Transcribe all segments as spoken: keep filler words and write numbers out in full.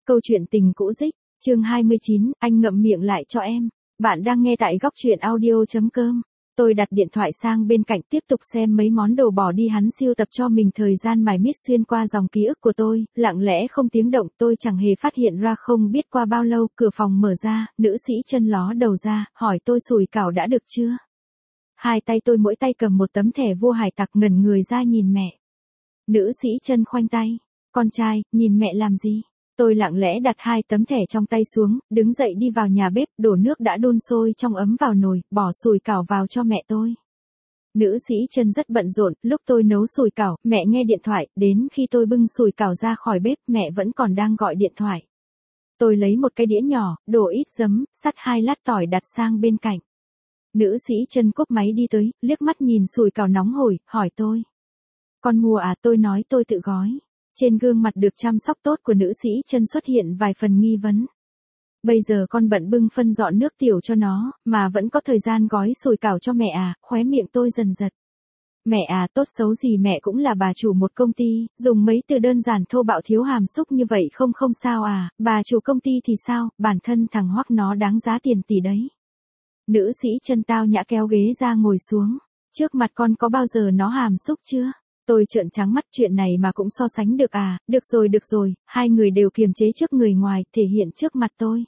Câu chuyện tình cũ dích, chương hai mươi chín, anh ngậm miệng lại cho em. Bạn đang nghe tại góc truyện audio chấm com. Tôi đặt điện thoại sang bên cạnh tiếp tục xem mấy món đồ bỏ đi hắn sưu tập cho mình thời gian mải miết xuyên qua dòng ký ức của tôi, lặng lẽ không tiếng động tôi chẳng hề phát hiện ra không biết qua bao lâu cửa phòng mở ra, nữ sĩ chân ló đầu ra, hỏi tôi sủi cảo đã được chưa? Hai tay tôi mỗi tay cầm một tấm thẻ vua hải tặc ngẩn người ra nhìn mẹ. Nữ sĩ chân khoanh tay, con trai, nhìn mẹ làm gì? Tôi lặng lẽ đặt hai tấm thẻ trong tay xuống, đứng dậy đi vào nhà bếp, đổ nước đã đun sôi trong ấm vào nồi, bỏ sủi cảo vào cho mẹ tôi. Nữ sĩ chân rất bận rộn, lúc tôi nấu sủi cảo, mẹ nghe điện thoại, đến khi tôi bưng sủi cảo ra khỏi bếp, mẹ vẫn còn đang gọi điện thoại. Tôi lấy một cái đĩa nhỏ, đổ ít giấm, sắt hai lát tỏi đặt sang bên cạnh. Nữ sĩ chân cúp máy đi tới, liếc mắt nhìn sủi cảo nóng hổi, hỏi tôi. Con mua à? Tôi nói tôi tự gói. Trên gương mặt được chăm sóc tốt của nữ sĩ chân xuất hiện vài phần nghi vấn. Bây giờ con bận bưng phân dọn nước tiểu cho nó, mà vẫn có thời gian gói sủi cảo cho mẹ à? Khóe miệng tôi dần giật. Mẹ à, tốt xấu gì mẹ cũng là bà chủ một công ty, dùng mấy từ đơn giản thô bạo thiếu hàm xúc như vậy không không sao à, bà chủ công ty thì sao, bản thân thằng Hoắc nó đáng giá tiền tỷ đấy. Nữ sĩ chân tao nhã kéo ghế ra ngồi xuống. Trước mặt con có bao giờ nó hàm xúc chưa? Tôi trợn trắng mắt, chuyện này mà cũng so sánh được à? Được rồi được rồi, hai người đều kiềm chế trước người ngoài, thể hiện trước mặt tôi.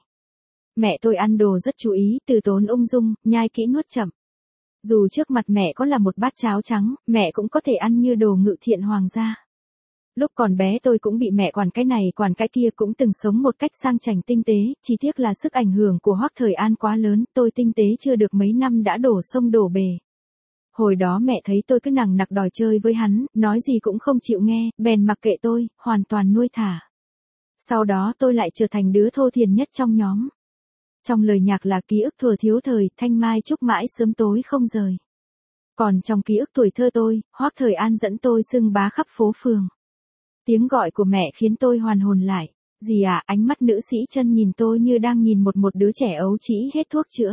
Mẹ tôi ăn đồ rất chú ý, từ tốn ung dung, nhai kỹ nuốt chậm. Dù trước mặt mẹ có là một bát cháo trắng, mẹ cũng có thể ăn như đồ ngự thiện hoàng gia. Lúc còn bé tôi cũng bị mẹ quản cái này quản cái kia, cũng từng sống một cách sang chảnh tinh tế, chỉ tiếc là sức ảnh hưởng của Hoắc Thời An quá lớn, tôi tinh tế chưa được mấy năm đã đổ sông đổ bể. Hồi đó mẹ thấy tôi cứ nằng nặc đòi chơi với hắn, nói gì cũng không chịu nghe, bèn mặc kệ tôi, hoàn toàn nuôi thả. Sau đó tôi lại trở thành đứa thô thiển nhất trong nhóm. Trong lời nhạc là ký ức thuở thiếu thời, thanh mai trúc mãi sớm tối không rời. Còn trong ký ức tuổi thơ tôi, Hoắc Thời An dẫn tôi xưng bá khắp phố phường. Tiếng gọi của mẹ khiến tôi hoàn hồn lại. Dì à? Ánh mắt nữ sĩ chân nhìn tôi như đang nhìn một một đứa trẻ ấu trĩ hết thuốc chữa.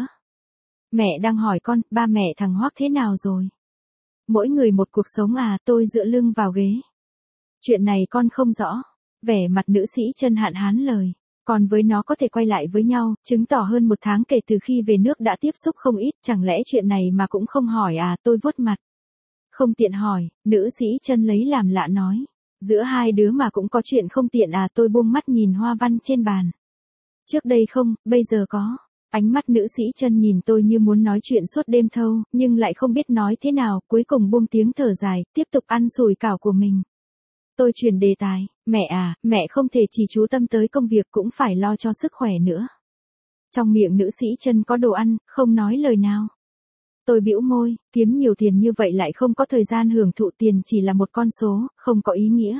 Mẹ đang hỏi con, ba mẹ thằng Hoắc thế nào rồi? Mỗi người một cuộc sống à? Tôi dựa lưng vào ghế. Chuyện này con không rõ. Vẻ mặt nữ sĩ chân hạn hán lời. Còn với nó có thể quay lại với nhau, chứng tỏ hơn một tháng kể từ khi về nước đã tiếp xúc không ít, chẳng lẽ chuyện này mà cũng không hỏi à? Tôi vuốt mặt. Không tiện hỏi, nữ sĩ chân lấy làm lạ nói. Giữa hai đứa mà cũng có chuyện không tiện à? Tôi buông mắt nhìn hoa văn trên bàn. Trước đây không, bây giờ có. Ánh mắt nữ sĩ chân nhìn tôi như muốn nói chuyện suốt đêm thâu, nhưng lại không biết nói thế nào, cuối cùng buông tiếng thở dài, tiếp tục ăn sủi cảo của mình. Tôi chuyển đề tài, mẹ à, mẹ không thể chỉ chú tâm tới công việc cũng phải lo cho sức khỏe nữa. Trong miệng nữ sĩ chân có đồ ăn, không nói lời nào. Tôi bĩu môi, kiếm nhiều tiền như vậy lại không có thời gian hưởng thụ, tiền chỉ là một con số, không có ý nghĩa.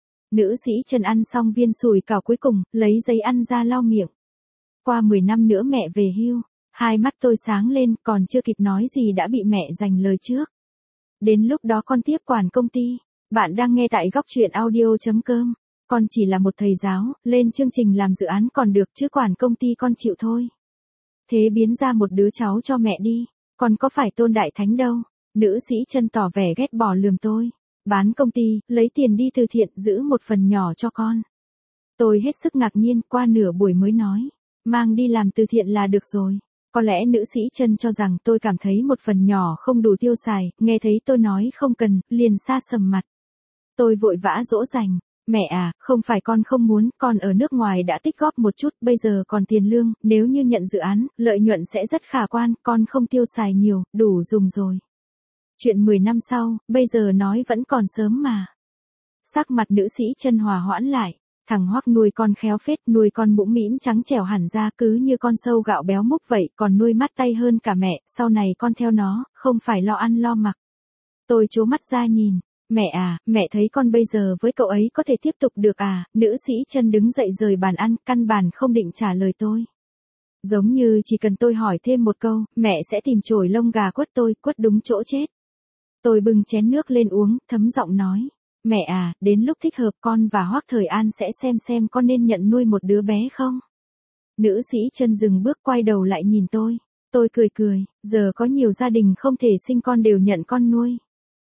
Nữ sĩ chân ăn xong viên sủi cảo cuối cùng, lấy giấy ăn ra lau miệng. Qua mười năm nữa mẹ về hưu, hai mắt tôi sáng lên, còn chưa kịp nói gì đã bị mẹ giành lời trước. Đến lúc đó con tiếp quản công ty. Bạn đang nghe tại góc truyện audio chấm com. Con chỉ là một thầy giáo, lên chương trình làm dự án còn được chứ quản công ty con chịu thôi. Thế biến ra một đứa cháu cho mẹ đi, con có phải tôn đại thánh đâu. Nữ sĩ chân tỏ vẻ ghét bỏ lườm tôi. Bán công ty, lấy tiền đi từ thiện, giữ một phần nhỏ cho con. Tôi hết sức ngạc nhiên, qua nửa buổi mới nói. Mang đi làm từ thiện là được rồi. Có lẽ nữ sĩ chân cho rằng tôi cảm thấy một phần nhỏ không đủ tiêu xài, nghe thấy tôi nói không cần, liền xa sầm mặt. Tôi vội vã dỗ dành. Mẹ à, không phải con không muốn, con ở nước ngoài đã tích góp một chút, bây giờ còn tiền lương, nếu như nhận dự án, lợi nhuận sẽ rất khả quan, con không tiêu xài nhiều, đủ dùng rồi. Chuyện mười năm sau, bây giờ nói vẫn còn sớm mà. Sắc mặt nữ sĩ chân hòa hoãn lại. Thằng Hoắc nuôi con khéo phết, nuôi con mũm mĩm trắng trẻo hẳn ra, cứ như con sâu gạo béo múc vậy, còn nuôi mắt tay hơn cả mẹ, sau này con theo nó, không phải lo ăn lo mặc. Tôi trố mắt ra nhìn. Mẹ à, mẹ thấy con bây giờ với cậu ấy có thể tiếp tục được à? Nữ sĩ chân đứng dậy rời bàn ăn, căn bản không định trả lời tôi. Giống như chỉ cần tôi hỏi thêm một câu, mẹ sẽ tìm chổi lông gà quất tôi, quất đúng chỗ chết. Tôi bưng chén nước lên uống, thấm giọng nói. Mẹ à, đến lúc thích hợp con và Hoắc Thời An sẽ xem xem con nên nhận nuôi một đứa bé không? Nữ sĩ chân dừng bước quay đầu lại nhìn tôi. Tôi cười cười, giờ có nhiều gia đình không thể sinh con đều nhận con nuôi.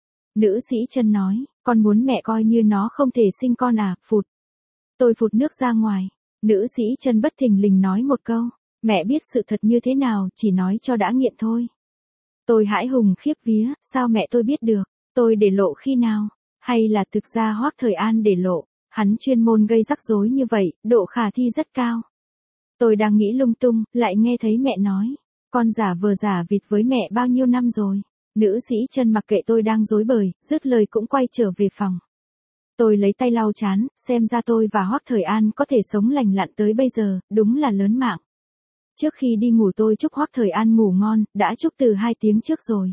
Nữ sĩ chân nói, con muốn mẹ coi như nó không thể sinh con à? Phụt. Tôi phụt nước ra ngoài. Nữ sĩ Trân bất thình lình nói một câu, mẹ biết sự thật như thế nào, chỉ nói cho đã nghiện thôi. Tôi hãi hùng khiếp vía, sao mẹ tôi biết được, tôi để lộ khi nào, hay là thực ra Hoắc Thời An để lộ, hắn chuyên môn gây rắc rối như vậy, độ khả thi rất cao. Tôi đang nghĩ lung tung, lại nghe thấy mẹ nói, con giả vờ giả vịt với mẹ bao nhiêu năm rồi. Nữ sĩ Trân mặc kệ tôi đang rối bời, dứt lời cũng quay trở về phòng. Tôi lấy tay lau chán, xem ra tôi và Hoắc Thời An có thể sống lành lặn tới bây giờ, đúng là lớn mạng. Trước khi đi ngủ tôi chúc Hoắc Thời An ngủ ngon, đã chúc từ hai tiếng trước rồi.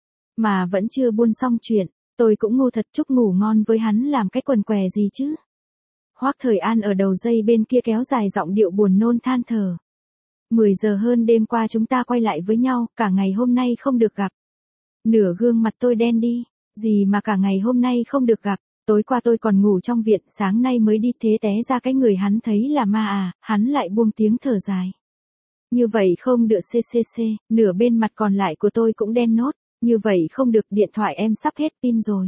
Mà vẫn chưa buôn xong chuyện, tôi cũng ngu thật chúc ngủ ngon với hắn làm cái quần què gì chứ. Hoắc Thời An ở đầu dây bên kia kéo dài giọng điệu buồn nôn than thở. mười giờ hơn đêm qua chúng ta quay lại với nhau, cả ngày hôm nay không được gặp. Nửa gương mặt tôi đen đi, gì mà cả ngày hôm nay không được gặp, tối qua tôi còn ngủ trong viện, sáng nay mới đi thế té ra cái người hắn thấy là ma à, hắn lại buông tiếng thở dài. Như vậy không được ccc, nửa bên mặt còn lại của tôi cũng đen nốt, như vậy không được, điện thoại em sắp hết pin rồi.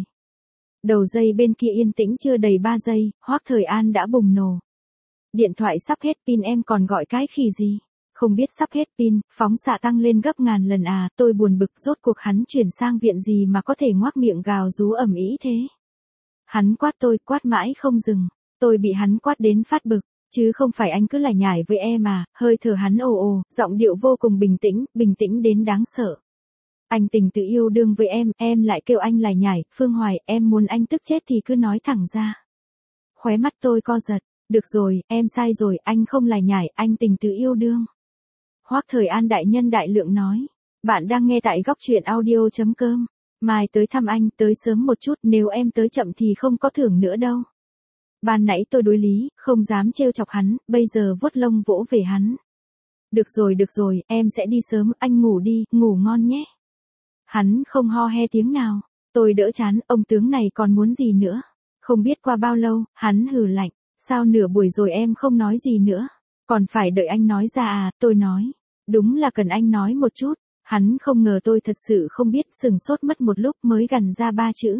Đầu dây bên kia yên tĩnh chưa đầy ba giây, Hoắc Thời An đã bùng nổ. Điện thoại sắp hết pin em còn gọi cái khỉ gì? Không biết sắp hết pin, phóng xạ tăng lên gấp ngàn lần à, tôi buồn bực rốt cuộc hắn chuyển sang viện gì mà có thể ngoác miệng gào rú ầm ĩ thế. Hắn quát tôi, quát mãi không dừng, tôi bị hắn quát đến phát bực, chứ không phải anh cứ lải nhải với em à, hơi thở hắn ồ ồ, giọng điệu vô cùng bình tĩnh, bình tĩnh đến đáng sợ. Anh tình tự yêu đương với em, em lại kêu anh lải nhải, Phương Hoài, em muốn anh tức chết thì cứ nói thẳng ra. Khóe mắt tôi co giật, được rồi, em sai rồi, anh không lải nhải, anh tình tự yêu đương. Hoắc Thời An đại nhân đại lượng nói, bạn đang nghe tại góc truyện audio chấm com. Mai tới thăm anh, tới sớm một chút, nếu em tới chậm thì không có thưởng nữa đâu. Ban nãy tôi đối lý, không dám trêu chọc hắn, bây giờ vuốt lông vỗ về hắn. Được rồi được rồi, em sẽ đi sớm, anh ngủ đi, ngủ ngon nhé. Hắn không ho he tiếng nào, tôi đỡ chán, ông tướng này còn muốn gì nữa. Không biết qua bao lâu, hắn hừ lạnh, sao nửa buổi rồi em không nói gì nữa. Còn phải đợi anh nói ra à, tôi nói. Đúng là cần anh nói một chút. Hắn không ngờ tôi thật sự không biết, sừng sốt mất một lúc mới gằn ra ba chữ.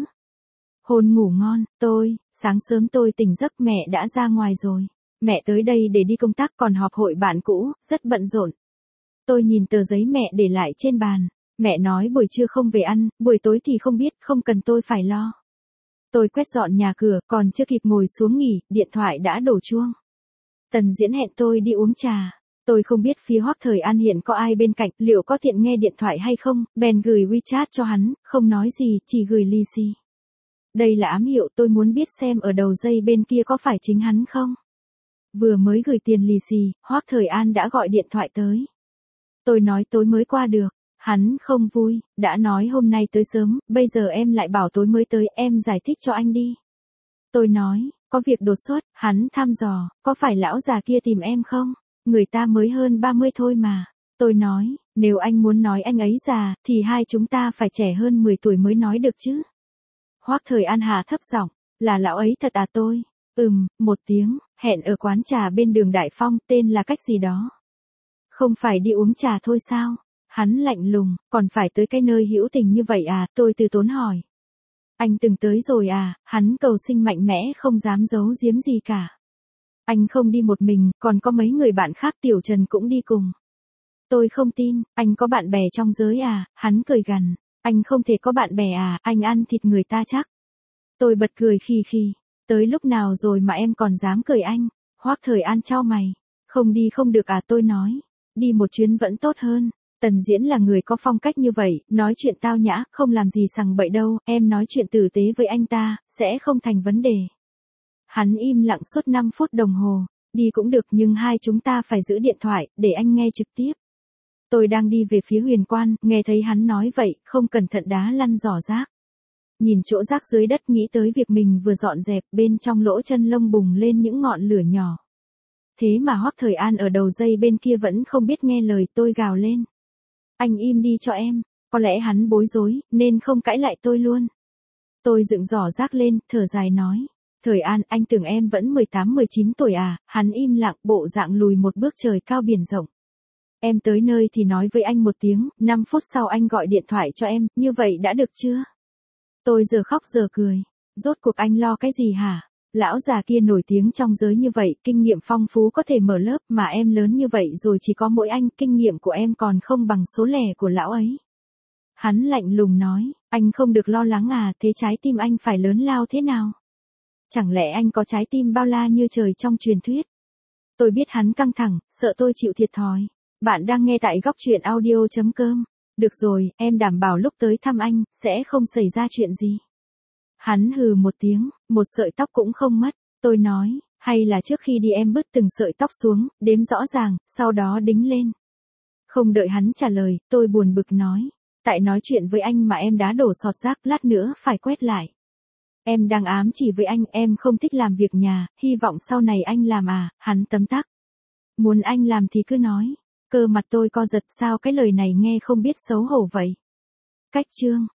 Hôn ngủ ngon, tôi, sáng sớm tôi tỉnh giấc mẹ đã ra ngoài rồi. Mẹ tới đây để đi công tác còn họp hội bạn cũ, rất bận rộn. Tôi nhìn tờ giấy mẹ để lại trên bàn. Mẹ nói buổi trưa không về ăn, buổi tối thì không biết, không cần tôi phải lo. Tôi quét dọn nhà cửa, còn chưa kịp ngồi xuống nghỉ, điện thoại đã đổ chuông. Tần Diễn hẹn tôi đi uống trà. Tôi không biết phía Hoắc Thời An hiện có ai bên cạnh, liệu có tiện nghe điện thoại hay không, bèn gửi WeChat cho hắn, không nói gì, chỉ gửi lì xì. Đây là ám hiệu, tôi muốn biết xem ở đầu dây bên kia có phải chính hắn không. Vừa mới gửi tiền lì xì, Hoắc Thời An đã gọi điện thoại tới. Tôi nói tối mới qua được, hắn không vui, đã nói hôm nay tới sớm, bây giờ em lại bảo tối mới tới, em giải thích cho anh đi. Tôi nói, có việc đột xuất, hắn thăm dò, có phải lão già kia tìm em không? Người ta mới hơn ba mươi thôi mà. Tôi nói, nếu anh muốn nói anh ấy già, thì hai chúng ta phải trẻ hơn mười tuổi mới nói được chứ. Hoắc Thời An hạ thấp giọng, là lão ấy thật à tôi? Ừm, một tiếng, hẹn ở quán trà bên đường Đại Phong, tên là cách gì đó. Không phải đi uống trà thôi sao? Hắn lạnh lùng, còn phải tới cái nơi hữu tình như vậy à, tôi từ tốn hỏi. Anh từng tới rồi à, hắn cầu sinh mạnh mẽ không dám giấu giếm gì cả. Anh không đi một mình, còn có mấy người bạn khác, Tiểu Trần cũng đi cùng. Tôi không tin, anh có bạn bè trong giới à, hắn cười gằn. Anh không thể có bạn bè à, anh ăn thịt người ta chắc. Tôi bật cười khì khì, tới lúc nào rồi mà em còn dám cười anh. Hoắc Thời An chau mày, không đi không được à, tôi nói. Đi một chuyến vẫn tốt hơn. Tần Diễn là người có phong cách như vậy, nói chuyện tao nhã, không làm gì sằng bậy đâu, em nói chuyện tử tế với anh ta, sẽ không thành vấn đề. Hắn im lặng suốt năm phút đồng hồ, đi cũng được nhưng hai chúng ta phải giữ điện thoại, để anh nghe trực tiếp. Tôi đang đi về phía Huyền Quan, nghe thấy hắn nói vậy, không cẩn thận đá lăn giỏ rác. Nhìn chỗ rác dưới đất nghĩ tới việc mình vừa dọn dẹp, bên trong lỗ chân lông bùng lên những ngọn lửa nhỏ. Thế mà Hoắc Thời An ở đầu dây bên kia vẫn không biết nghe lời, tôi gào lên. Anh im đi cho em, có lẽ hắn bối rối, nên không cãi lại tôi luôn. Tôi dựng giỏ rác lên, thở dài nói. Thời An, anh tưởng em vẫn mười tám mười chín tuổi à, hắn im lặng, bộ dạng lùi một bước trời cao biển rộng. Em tới nơi thì nói với anh một tiếng, năm phút sau anh gọi điện thoại cho em, như vậy đã được chưa? Tôi giờ khóc giờ cười. Rốt cuộc anh lo cái gì hả? Lão già kia nổi tiếng trong giới như vậy, kinh nghiệm phong phú có thể mở lớp, mà em lớn như vậy rồi chỉ có mỗi anh, kinh nghiệm của em còn không bằng số lẻ của lão ấy. Hắn lạnh lùng nói, anh không được lo lắng à, thế trái tim anh phải lớn lao thế nào? Chẳng lẽ anh có trái tim bao la như trời trong truyền thuyết? Tôi biết hắn căng thẳng, sợ tôi chịu thiệt thòi. Bạn đang nghe tại góc truyện audio.com. Được rồi, em đảm bảo lúc tới thăm anh, sẽ không xảy ra chuyện gì. Hắn hừ một tiếng, một sợi tóc cũng không mất. Tôi nói, hay là trước khi đi em bứt từng sợi tóc xuống, đếm rõ ràng, sau đó đính lên. Không đợi hắn trả lời, tôi buồn bực nói. Tại nói chuyện với anh mà em đã đổ sọt rác, lát nữa phải quét lại. Em đang ám chỉ với anh, em không thích làm việc nhà, hy vọng sau này anh làm à, hắn tấm tắc. Muốn anh làm thì cứ nói. Cơ mặt tôi co giật, sao cái lời này nghe không biết xấu hổ vậy. Cách chương.